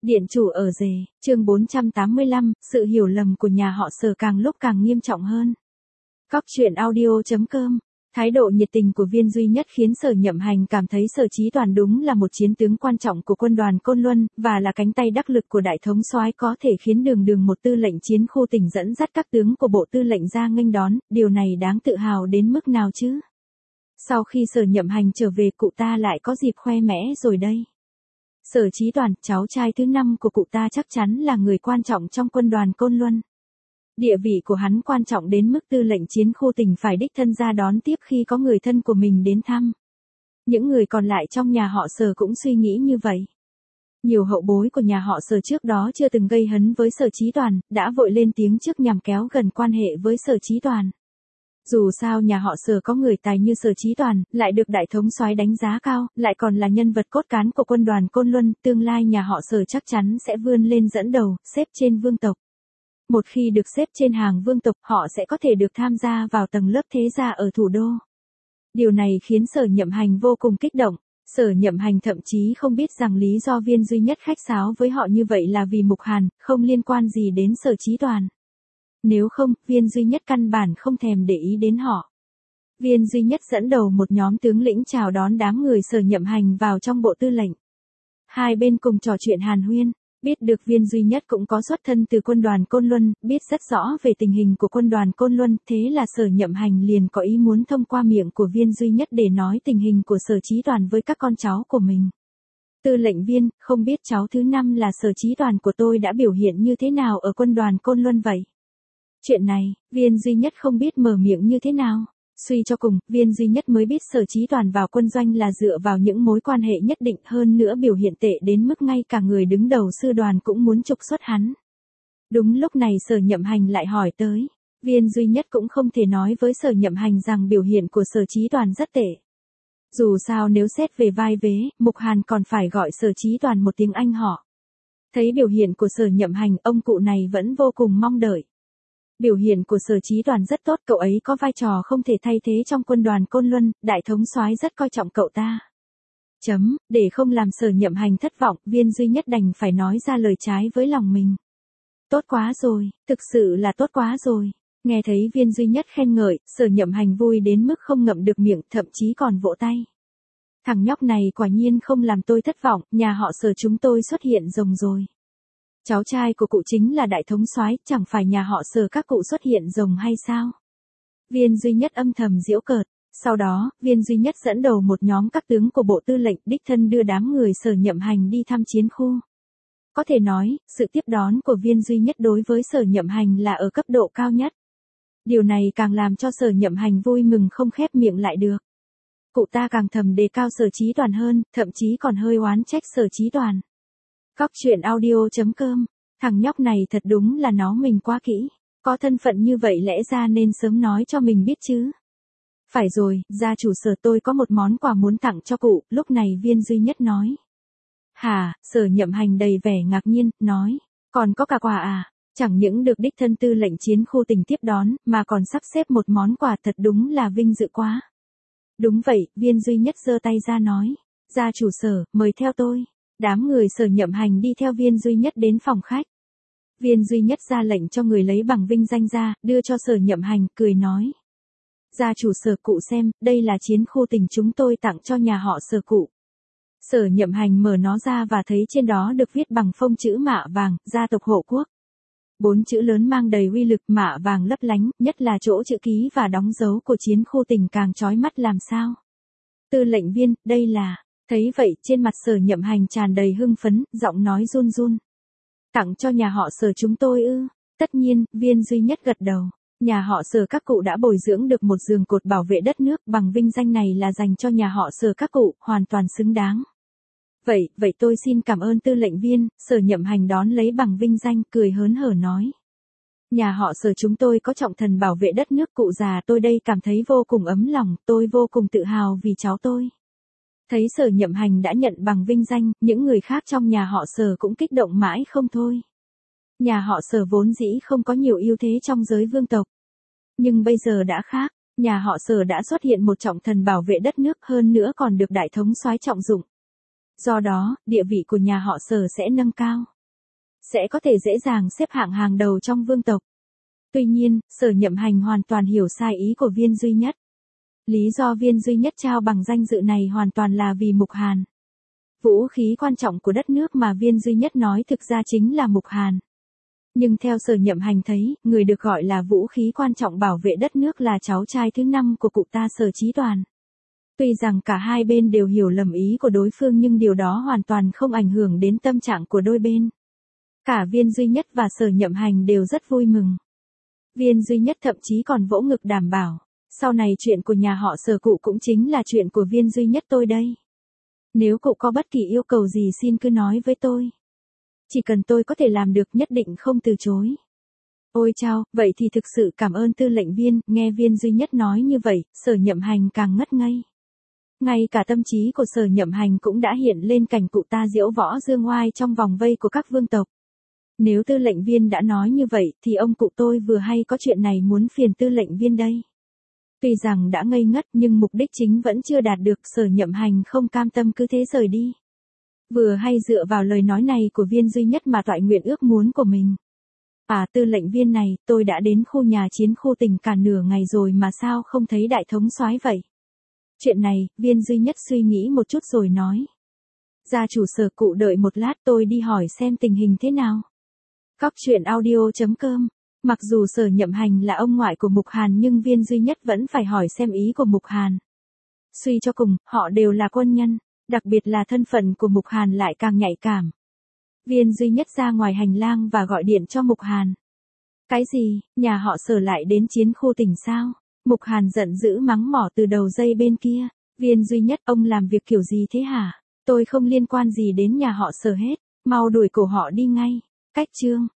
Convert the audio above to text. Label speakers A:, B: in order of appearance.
A: Điện chủ ở rể, chương 485, sự hiểu lầm của nhà họ Sở càng lúc càng nghiêm trọng hơn. Cóc truyện audio.com. Thái độ nhiệt tình của Viên Duy Nhất khiến Sở Nhậm Hành cảm thấy Sở Chí Toàn đúng là một chiến tướng quan trọng của quân đoàn Côn Luân, và là cánh tay đắc lực của đại thống soái, có thể khiến đường một tư lệnh chiến khu tỉnh dẫn dắt các tướng của bộ tư lệnh ra nghênh đón, điều này đáng tự hào đến mức nào chứ? Sau khi Sở Nhậm Hành trở về, cụ ta lại có dịp khoe mẽ rồi đây. Sở Chí Toàn, cháu trai thứ 5 của cụ ta, chắc chắn là người quan trọng trong quân đoàn Côn Luân. Địa vị của hắn quan trọng đến mức tư lệnh chiến khu tỉnh phải đích thân ra đón tiếp khi có người thân của mình đến thăm. Những người còn lại trong nhà họ Sở cũng suy nghĩ như vậy. Nhiều hậu bối của nhà họ Sở trước đó chưa từng gây hấn với Sở Chí Toàn, đã vội lên tiếng trước nhằm kéo gần quan hệ với Sở Chí Toàn. Dù sao nhà họ Sở có người tài như Sở Chí Toàn, lại được đại thống soái đánh giá cao, lại còn là nhân vật cốt cán của quân đoàn Côn Luân, tương lai nhà họ Sở chắc chắn sẽ vươn lên dẫn đầu, xếp trên vương tộc. Một khi được xếp trên hàng vương tộc, họ sẽ có thể được tham gia vào tầng lớp thế gia ở thủ đô. Điều này khiến Sở Nhậm Hành vô cùng kích động. Sở Nhậm Hành thậm chí không biết rằng lý do Viên Duy Nhất khách sáo với họ như vậy là vì Mục Hàn, không liên quan gì đến Sở Chí Toàn. Nếu không, Viên Duy Nhất căn bản không thèm để ý đến họ. Viên Duy Nhất dẫn đầu một nhóm tướng lĩnh chào đón đám người Sở Nhậm Hành vào trong bộ tư lệnh. Hai bên cùng trò chuyện hàn huyên, biết được Viên Duy Nhất cũng có xuất thân từ quân đoàn Côn Luân, biết rất rõ về tình hình của quân đoàn Côn Luân, thế là Sở Nhậm Hành liền có ý muốn thông qua miệng của Viên Duy Nhất để nói tình hình của Sở Chí Toàn với các con cháu của mình. Tư lệnh Viên, không biết cháu thứ 5 là Sở Chí Toàn của tôi đã biểu hiện như thế nào ở quân đoàn Côn Luân vậy? Chuyện này, Viên Duy Nhất không biết mở miệng như thế nào. Suy cho cùng, Viên Duy Nhất mới biết Sở Chí Toàn vào quân doanh là dựa vào những mối quan hệ nhất định, hơn nữa biểu hiện tệ đến mức ngay cả người đứng đầu sư đoàn cũng muốn trục xuất hắn. Đúng lúc này Sở Nhậm Hành lại hỏi tới. Viên Duy Nhất cũng không thể nói với Sở Nhậm Hành rằng biểu hiện của Sở Chí Toàn rất tệ. Dù sao nếu xét về vai vế, Mục Hàn còn phải gọi Sở Chí Toàn một tiếng anh họ. Thấy biểu hiện của Sở Nhậm Hành, ông cụ này vẫn vô cùng mong đợi. Biểu hiện của Sở Chí Toàn rất tốt, cậu ấy có vai trò không thể thay thế trong quân đoàn Côn Luân, đại thống soái rất coi trọng cậu ta. Để không làm Sở Nhậm Hành thất vọng, Viên Duy Nhất đành phải nói ra lời trái với lòng mình. Tốt quá rồi, thực sự là tốt quá rồi. Nghe thấy Viên Duy Nhất khen ngợi, Sở Nhậm Hành vui đến mức không ngậm được miệng, thậm chí còn vỗ tay. Thằng nhóc này quả nhiên không làm tôi thất vọng, nhà họ Sở chúng tôi xuất hiện rồng rồi. Cháu trai của cụ chính là đại thống soái, chẳng phải nhà họ Sở các cụ xuất hiện rồng hay sao? Viên Duy Nhất âm thầm giễu cợt. Sau đó, Viên Duy Nhất dẫn đầu một nhóm các tướng của bộ tư lệnh, đích thân đưa đám người Sở Nhậm Hành đi thăm chiến khu. Có thể nói, sự tiếp đón của Viên Duy Nhất đối với Sở Nhậm Hành là ở cấp độ cao nhất. Điều này càng làm cho Sở Nhậm Hành vui mừng không khép miệng lại được. Cụ ta càng thầm đề cao Sở Chí Toàn hơn, thậm chí còn hơi oán trách Sở Chí Toàn. Cóc truyện audio.com. Thằng nhóc này thật đúng là nó mình quá kỹ. Có thân phận như vậy lẽ ra nên sớm nói cho mình biết chứ. Phải rồi, gia chủ Sở, tôi có một món quà muốn tặng cho cụ, lúc này Viên Duy Nhất nói. Hả? Sở Nhậm Hành đầy vẻ ngạc nhiên, nói. Còn có cả quà à? Chẳng những được đích thân tư lệnh chiến khu tỉnh tiếp đón, mà còn sắp xếp một món quà, thật đúng là vinh dự quá. Đúng vậy, Viên Duy Nhất giơ tay ra nói. Gia chủ Sở, mời theo tôi. Đám người Sở Nhậm Hành đi theo Viên Duy Nhất đến phòng khách. Viên Duy Nhất ra lệnh cho người lấy bằng vinh danh ra, đưa cho Sở Nhậm Hành, cười nói. Gia chủ Sở, cụ xem, đây là chiến khu tỉnh chúng tôi tặng cho nhà họ Sở cụ. Sở Nhậm Hành mở nó ra và thấy trên đó được viết bằng phông chữ mạ vàng, gia tộc hộ quốc. 4 chữ lớn mang đầy uy lực, mạ vàng lấp lánh, nhất là chỗ chữ ký và đóng dấu của chiến khu tỉnh càng chói mắt làm sao. Tư lệnh Viên, đây là... Thấy vậy, trên mặt Sở Nhậm Hành tràn đầy hưng phấn, giọng nói run run. Tặng cho nhà họ Sở chúng tôi ư? Tất nhiên, Viên Duy Nhất gật đầu. Nhà họ Sở các cụ đã bồi dưỡng được một giường cột bảo vệ đất nước, bằng vinh danh này là dành cho nhà họ Sở các cụ, hoàn toàn xứng đáng. Vậy tôi xin cảm ơn tư lệnh Viên. Sở Nhậm Hành đón lấy bằng vinh danh, cười hớn hở nói. Nhà họ Sở chúng tôi có trọng thần bảo vệ đất nước, cụ già tôi đây cảm thấy vô cùng ấm lòng, tôi vô cùng tự hào vì cháu tôi. Thấy Sở Nhậm Hành đã nhận bằng vinh danh, những người khác trong nhà họ Sở cũng kích động mãi không thôi. Nhà họ Sở vốn dĩ không có nhiều ưu thế trong giới vương tộc. Nhưng bây giờ đã khác, nhà họ Sở đã xuất hiện một trọng thần bảo vệ đất nước, hơn nữa còn được đại thống soái trọng dụng. Do đó, địa vị của nhà họ Sở sẽ nâng cao. sẽ có thể dễ dàng xếp hạng hàng đầu trong vương tộc. Tuy nhiên, Sở Nhậm Hành hoàn toàn hiểu sai ý của Viên Duy Nhất. Lý do Viên Duy Nhất trao bằng danh dự này hoàn toàn là vì Mục Hàn. Vũ khí quan trọng của đất nước mà Viên Duy Nhất nói thực ra chính là Mục Hàn. Nhưng theo Sở Nhậm Hành thấy, người được gọi là vũ khí quan trọng bảo vệ đất nước là cháu trai thứ 5 của cụ ta Sở Chí Toàn. Tuy rằng cả hai bên đều hiểu lầm ý của đối phương nhưng điều đó hoàn toàn không ảnh hưởng đến tâm trạng của đôi bên. Cả Viên Duy Nhất và Sở Nhậm Hành đều rất vui mừng. Viên Duy Nhất thậm chí còn vỗ ngực đảm bảo, sau này chuyện của nhà họ Sở cụ cũng chính là chuyện của Viên Duy Nhất tôi đây. Nếu cụ có bất kỳ yêu cầu gì xin cứ nói với tôi. Chỉ cần tôi có thể làm được nhất định không từ chối. Ôi chao, vậy thì thực sự cảm ơn Tư lệnh Viên, nghe Viên Duy Nhất nói như vậy, Sở Nhậm Hành càng ngất ngây. Ngay cả tâm trí của Sở Nhậm Hành cũng đã hiện lên cảnh cụ ta diễu võ dương oai trong vòng vây của các vương tộc. Nếu Tư lệnh Viên đã nói như vậy thì ông cụ tôi vừa hay có chuyện này muốn phiền Tư lệnh Viên đây. Tuy rằng đã ngây ngất nhưng mục đích chính vẫn chưa đạt được, Sở Nhậm Hành không cam tâm cứ thế rời đi. Vừa hay dựa vào lời nói này của Viên Duy Nhất mà toại nguyện ước muốn của mình. Tư lệnh Viên này, tôi đã đến khu nhà chiến khu tỉnh cả nửa ngày rồi mà sao không thấy đại thống soái vậy? Chuyện này, Viên Duy Nhất suy nghĩ một chút rồi nói. Gia chủ Sở cụ đợi một lát tôi đi hỏi xem tình hình thế nào. Cóc truyện audio.com. Mặc dù Sở Nhậm Hành là ông ngoại của Mục Hàn nhưng Viên Duy Nhất vẫn phải hỏi xem ý của Mục Hàn. Suy cho cùng, họ đều là quân nhân, đặc biệt là thân phận của Mục Hàn lại càng nhạy cảm. Viên Duy Nhất ra ngoài hành lang và gọi điện cho Mục Hàn. Cái gì, nhà họ Sở lại đến chiến khu tỉnh sao? Mục Hàn giận dữ mắng mỏ từ đầu dây bên kia. Viên Duy Nhất, ông làm việc kiểu gì thế hả? Tôi không liên quan gì đến nhà họ Sở hết, mau đuổi cổ họ đi ngay. Cách chương